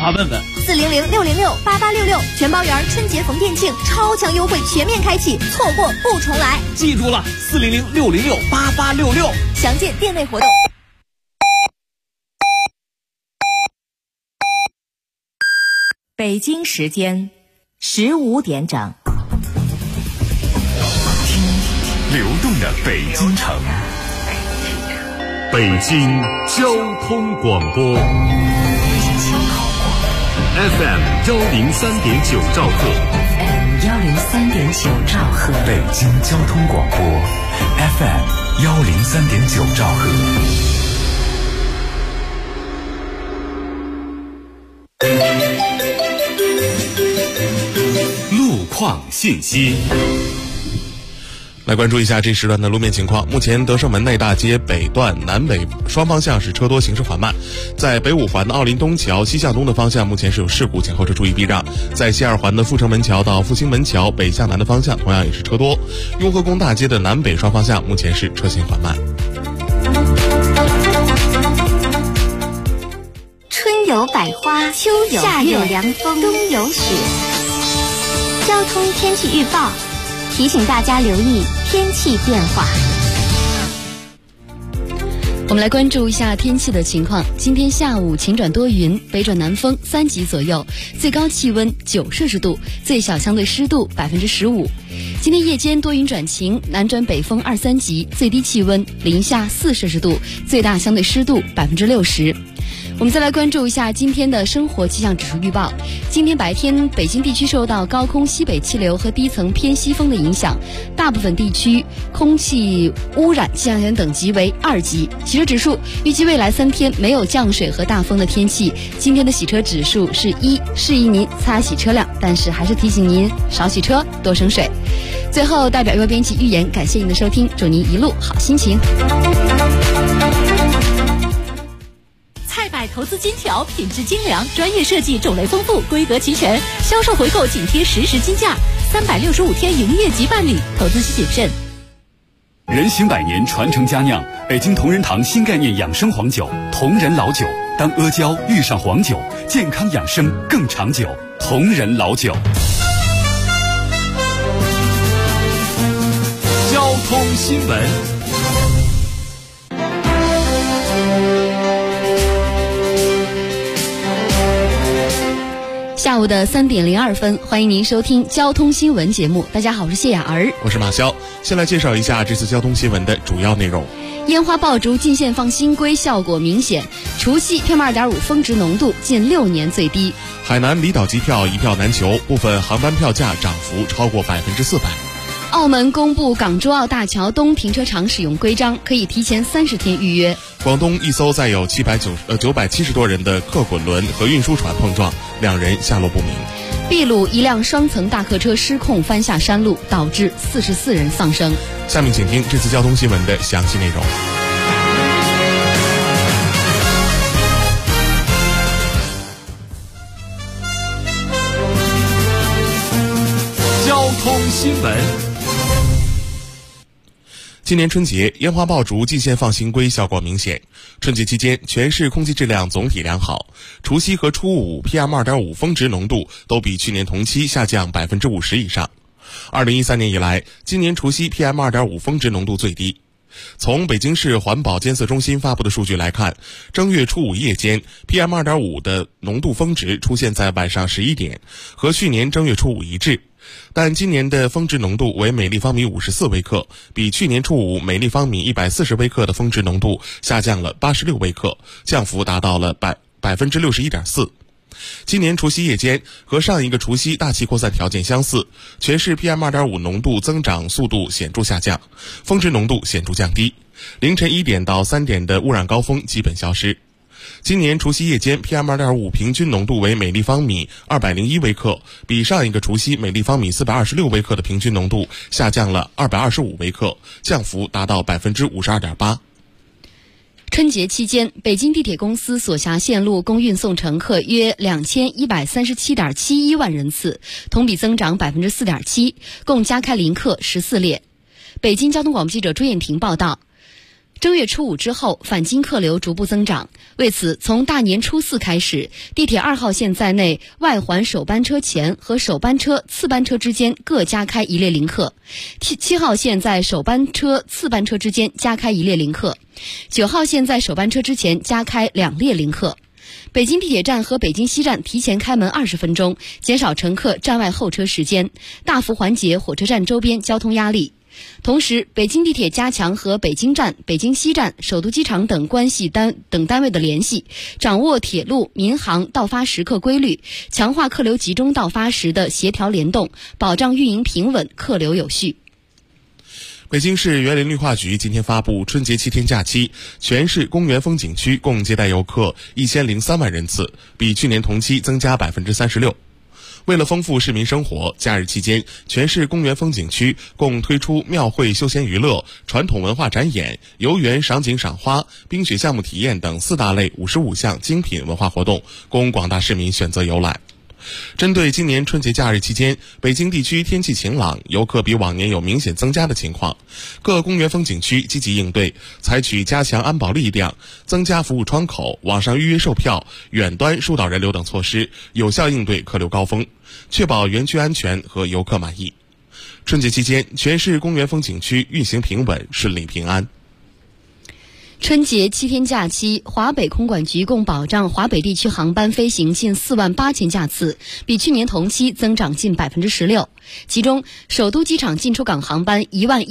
话问问。 400-606-8866，全包圆春节逢店庆，超强优惠全面开启，错过不重来。 记住了，400-606-8866， 详见店内活动。北京时间15点整。 听流动的北京城，北京交通广播 FM 103.9兆赫， 103.9兆赫， 北京交通广播 FM 103.9兆赫。路况信息， 来关注一下这时段的路面情况。目前德胜门内大街北段南北双方向是车多，行驶缓慢。在北五环的奥林东桥西向东的方向，目前是有事故，请后车注意避让。在西二环的阜成门桥到复兴门桥北向南的方向，同样也是车多。雍和宫大街的南北双方向，目前是车行缓慢。 春有百花，秋有夏有凉风，冬有雪。交通天气预报提醒大家留意天气变化。 我们来关注一下天气的情况。今天下午晴转多云，北转南风3级左右，最高气温9摄氏度，最小相对湿度15%。今天夜间多云转晴，南转北风2、3级，最低气温零下4摄氏度，最大相对湿度60%。我们再来关注一下今天的生活气象指数预报。今天白天，北京地区受到高空西北气流和低层偏西风的影响，大部分地区空气污染气象安全等级为2级。洗车指数预计未来3天没有降水和大风的天气，今天的洗车指数是1，适宜您擦洗车辆，但是还是提醒您少洗车，多省水。最后，代表预报编辑预言，感谢您的收听，祝您一路好心情。 菜百投资金条，品质精良，专业设计，种类丰富，规格齐全，销售回购紧贴实时金价，365天营业即办理，投资需谨慎。 人行百年，传承佳酿，北京同仁堂新概念养生黄酒，同仁老酒。当阿胶遇上黄酒，健康养生更长久。同仁老酒。交通新闻。 下午的3点02分，欢迎您收听交通新闻节目。大家好，我是谢雅儿， 我是马潇。先来介绍一下这次交通新闻的主要内容。 烟花爆竹进线放新规，效果明显。除夕 PM2.5 峰值浓度近6年最低。 海南离岛机票一票难求，部分航班票价涨幅超过400%。 澳门公布港珠澳大桥东停车场使用规章，可以提前30天预约。 广东一艘载有970多人的客滚轮和运输船碰撞，2人下落不明。 秘鲁一辆双层大客车失控翻下山路，导致44人丧生。 下面请听这次交通新闻的详细内容。 交通新闻。 今年春节烟花爆竹进线放新规效果明显，春节期间全市空气质量总体良好，除夕和初五 PM2.5 峰值浓度都比去年同期下降50%以上。2013年以来，今年除夕 PM2.5 峰值浓度最低。从北京市环保监测中心发布的数据来看，正月初五夜间 PM2.5 的浓度峰值出现在晚上11点，和去年正月初五一致。但今年的峰值浓度为每立方米54微克，比去年初五每立方米140微克的峰值浓度下降了86微克，降幅达到了61.4%。今年除夕夜间和上一个除夕大气扩散条件相似，全市 PM2.5 浓度增长速度显著下降，峰值浓度显著降低，凌晨1点到3点的污染高峰基本消失。今年除夕夜间 PM2.5 平均浓度为每立方米201微克，比上一个除夕每立方米426微克的平均浓度下降了225微克，降幅达到52.8%。 春节期间，北京地铁公司所辖线路共运送乘客约2137.71万人次，同比增长4.7%，共加开临客14列。北京交通广播记者朱艳婷报道。 正月初5之后，返京客流逐步增长。为此，从大年初4开始，地铁2号线在内外环首班车前和首班车、次班车之间各加开一列临客；7号线在首班车、次班车之间加开一列临客；9号线在首班车之前加开2列临客。北京地铁站和北京西站提前开门20分钟，减少乘客站外候车时间，大幅缓解火车站周边交通压力。同时，北京地铁加强和北京站、北京西站、首都机场等单位的联系，掌握铁路、民航到发时刻规律，强化客流集中到发时的协调联动，保障运营平稳，客流有序。 北京市园林绿化局今天发布，春节7天假期，全市公园风景区共接待游客1003万人次，比去年同期增加36%。为了丰富市民生活，假日期间，全市公园风景区共推出庙会休闲娱乐、传统文化展演、游园赏景赏花、冰雪项目体验等4大类55项精品文化活动，供广大市民选择游览。针对今年春节假日期间北京地区天气晴朗，游客比往年有明显增加的情况，各公园风景区积极应对，采取加强安保力量、增加服务窗口、网上预约售票、远端疏导人流等措施，有效应对客流高峰，确保园区安全和游客满意。春节期间，全市公园风景区运行平稳、顺利平安。 春节7天假期，华北空管局共保障华北地区航班飞行近48000架次，比去年同期增长近16%。其中，首都机场进出港航班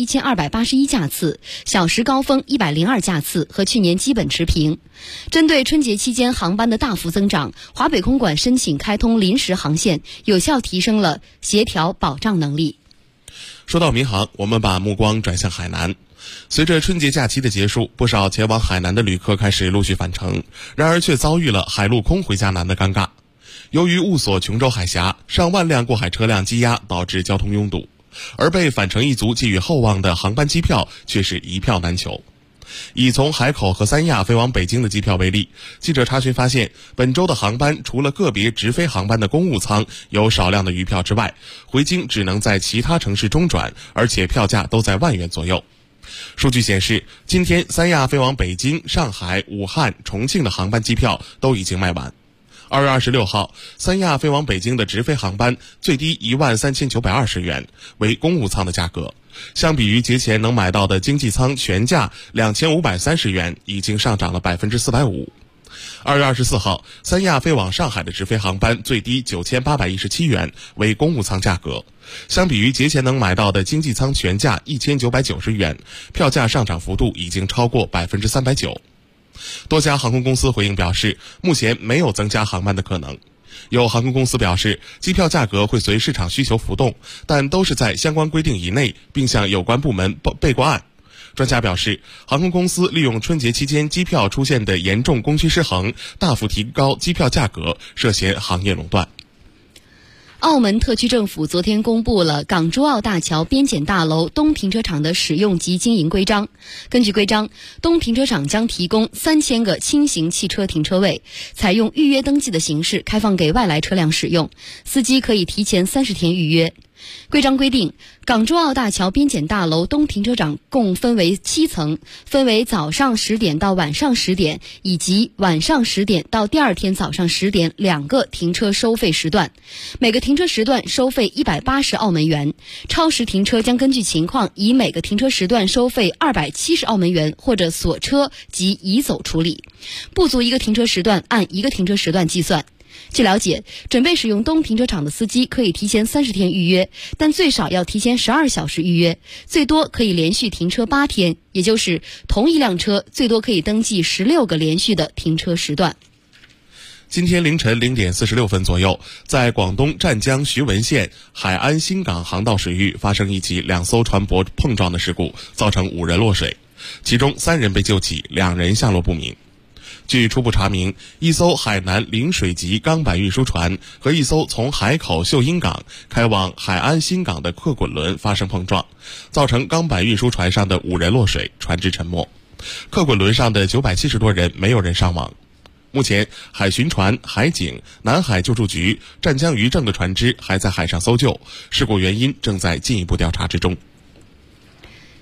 11281架次，小时高峰102架次，和去年基本持平。针对春节期间航班的大幅增长，华北空管申请开通临时航线，有效提升了协调保障能力。 说到民航，我们把目光转向海南。随着春节假期的结束，不少前往海南的旅客开始陆续返程，然而却遭遇了海陆空回家难的尴尬。由于雾锁琼州海峡，上万辆过海车辆积压，导致交通拥堵，而被返程一族寄予厚望的航班机票却是一票难求。以从海口和三亚飞往北京的机票为例，记者查询发现，本周的航班除了个别直飞航班的公务舱有少量的余票之外，回京只能在其他城市中转，而且票价都在10000元左右。数据显示，今天三亚飞往北京、上海、武汉、重庆的航班机票都已经卖完。2月26号，三亚飞往北京的直飞航班最低13920元，为公务舱的价格。相比于节前能买到的经济舱全价2530元，已经上涨了450%。2月24号，三亚飞往上海的直飞航班最低9817元，为公务舱价格。相比于节前能买到的经济舱全价1990元，票价上涨幅度已经超过390%。多家航空公司回应表示，目前没有增加航班的可能。有航空公司表示，机票价格会随市场需求浮动，但都是在相关规定以内，并向有关部门备过案。专家表示，航空公司利用春节期间机票出现的严重供需失衡，大幅提高机票价格，涉嫌行业垄断。 澳门特区政府昨天公布了港珠澳大桥边检大楼东停车场的使用及经营规章。根据规章，东停车场将提供3000个轻型汽车停车位，采用预约登记的形式开放给外来车辆使用，司机可以提前30天预约。规章规定，港珠澳大桥边检大楼东停车场共分为7层，分为早上10点到晚上10点，以及晚上10点到第二天早上10点2个停车收费时段，每个停车时段收费180澳门元。超时停车将根据情况以每个停车时段收费270澳门元或者锁车及移走处理，不足一个停车时段按一个停车时段计算。据了解，准备使用东停车场的司机可以提前30天预约，但最少要提前12小时预约，最多可以连续停车8天，也就是同一辆车最多可以登记16个连续的停车时段。 今天凌晨0点46分左右，在广东湛江徐闻县海安新港航道水域发生一起2艘船舶碰撞的事故，造成5人落水，其中3人被救起，2人下落不明。据初步查明，一艘海南临水级钢板运输船和一艘从海口秀英港开往海安新港的客滚轮发生碰撞，造成钢板运输船上的5人落水，船只沉没。客滚轮上的970多人没有人伤亡。目前，海巡船、海警、南海救助局、湛江渔政的船只还在海上搜救，事故原因正在进一步调查之中。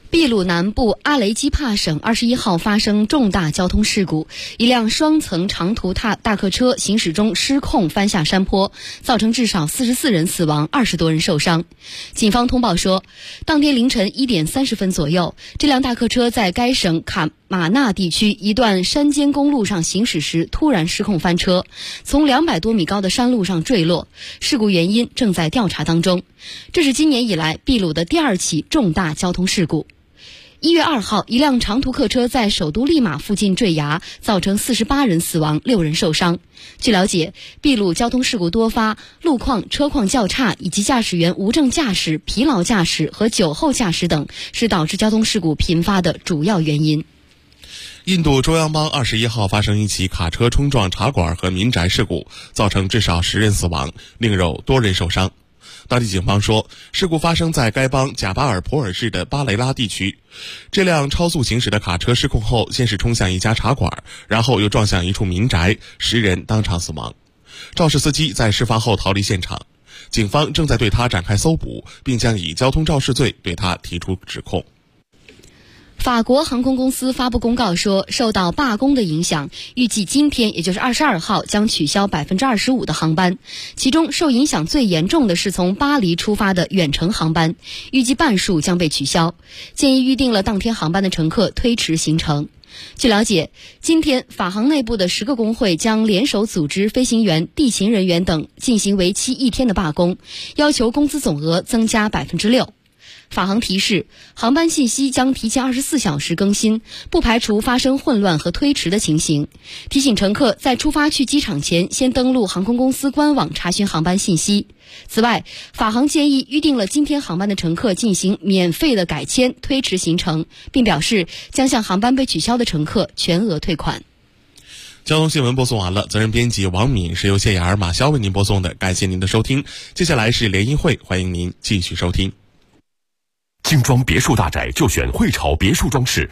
秘鲁南部阿雷基帕省21号发生重大交通事故，一辆双层长途大客车行驶中失控翻下山坡，造成至少44人死亡，20多人受伤。警方通报说，当天凌晨1点30分左右，这辆大客车在该省卡马纳地区一段山间公路上行驶时突然失控翻车，从200多米高的山路上坠落，事故原因正在调查当中。这是今年以来秘鲁的第2起重大交通事故。1月2号，一辆长途客车在首都利马附近坠崖，造成48人死亡，6人受伤。据了解，秘鲁交通事故多发，路况、车况较差，以及驾驶员无证驾驶、疲劳驾驶和酒后驾驶等，是导致交通事故频发的主要原因。 印度中央邦21号发生一起卡车冲撞茶馆和民宅事故，造成至少10人死亡，另有多人受伤。当地警方说，事故发生在该邦贾巴尔普尔市的巴雷拉地区。这辆超速行驶的卡车失控后，先是冲向一家茶馆，然后又撞向一处民宅，10人当场死亡。肇事司机在事发后逃离现场，警方正在对他展开搜捕，并将以交通肇事罪对他提出指控。 法国航空公司发布公告说，受到罢工的影响，预计今天也就是22号将取消25%的航班，其中受影响最严重的是从巴黎出发的远程航班，预计半数将被取消，建议预订了当天航班的乘客推迟行程。据了解，今天法航内部的10个工会将联手组织飞行员、地勤人员等进行为期1天的罢工，要求工资总额增加6%。法航提示，航班信息将提前24小时更新，不排除发生混乱和推迟的情形。提醒乘客在出发去机场前，先登录航空公司官网查询航班信息。此外，法航建议预订了今天航班的乘客进行免费的改签，推迟行程，并表示将向航班被取消的乘客全额退款。 交通新闻播送完了，责任编辑王敏，是由谢雅儿、马潇为您播送的，感谢您的收听。接下来是联谊会，欢迎您继续收听。 精装别墅大宅就选汇潮别墅装饰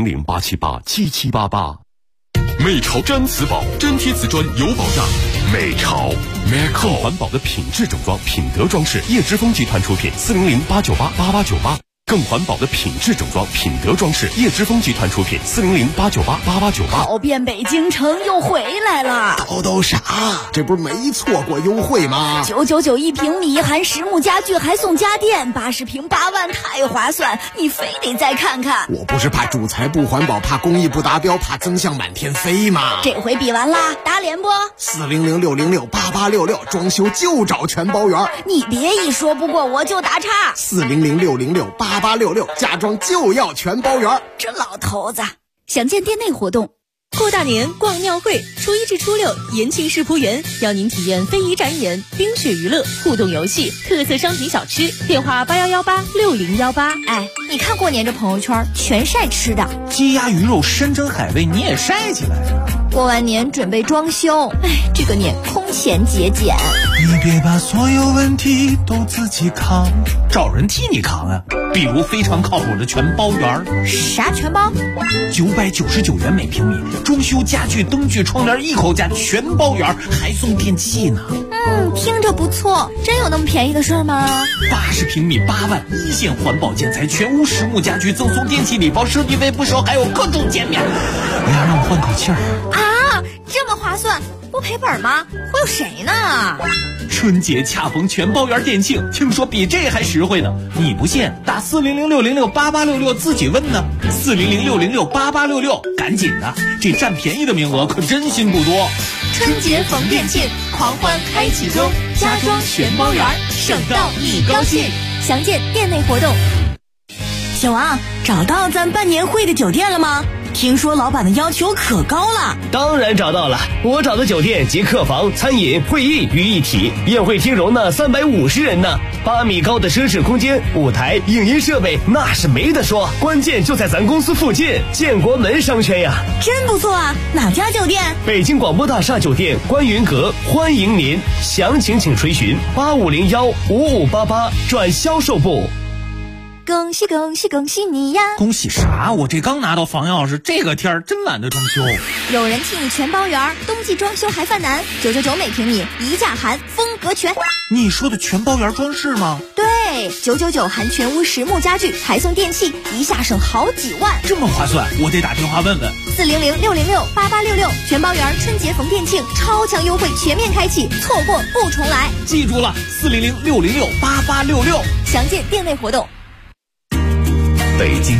，400-878-7788。美潮真瓷宝，真贴瓷砖有保障。美潮 ，Meco 更环保的品质整装，品德装饰，叶之峰集团出品，400-898-8898。更环保的品质整装，品德装饰，叶之峰集团出品，400-898-8898。 跑遍北京城又回来了， 叨啥？这不是没错过优惠吗 ？999一平米，含实木家具还送家电，80平8万，太划算！你非得再看看。 我不是怕主材不环保，怕工艺不达标，怕增项满天飞吗？ 这回比完啦，打脸不 ？400-606-8866，装修就找全包圆。 你别一说不过我就打岔。 400-606-8866，家装就要全包圆。 这老头子，详见店内活动。 过大年逛庙会，初1至初6，延庆世仆园邀您体验非遗展演、冰雪娱乐、互动游戏、特色商品小吃。电话8118-6018。 哎，你看过年这朋友圈全晒吃的， 鸡鸭鱼肉、山珍海味，你也晒起来了。 过完年准备装修，哎，这个年空前节俭。 你别把所有问题都自己扛，找人替你扛啊！比如非常靠谱的全包圆。 啥全包 ？999元每平米，装修家具、灯具、窗帘一口价全包圆，还送电器呢。 听着不错，真有那么便宜的事吗 ？80平米8万，一线环保建材，全屋实木家居，赠送电器礼包，设计费不收，还有各种减免。哎呀，让我换口气儿啊！这么划算，不赔本吗？忽悠谁呢？ 春节恰逢全包圆店庆，听说比这还实惠呢。你不信，打400-606-8866自己问呢。400-606-8866，赶紧的，这占便宜的名额可真心不多。 春节逢店庆，狂欢开启中，家装全包圆，省到你高兴。详见店内活动。 小王，找到咱办年会的酒店了吗？听说老板的要求可高了。 当然找到了，我找的酒店集客房、餐饮、会议于一体，宴会厅容纳350人呢，8米高的奢侈空间，舞台、影音设备那是没得说，关键就在咱公司附近，建国门商圈呀。 真不错啊，哪家酒店？ 北京广播大厦酒店观云阁，欢迎您，详情请垂询8501-5588转销售部。 恭喜恭喜恭喜你呀！ 恭喜啥？我这刚拿到房钥匙，这个天儿真懒得装修。 有人替你全包圆，冬季装修还犯难，999每平米，一价含，风格全。 你说的全包圆装饰吗？ 对，999含全屋实木家具，还送电器，一下省好几万， 这么划算，我得打电话问问。 400-606-8866，全包圆春节逢店庆，超强优惠全面开启，错过不重来。 记住了，400-606-8866， 详见店内活动。 北京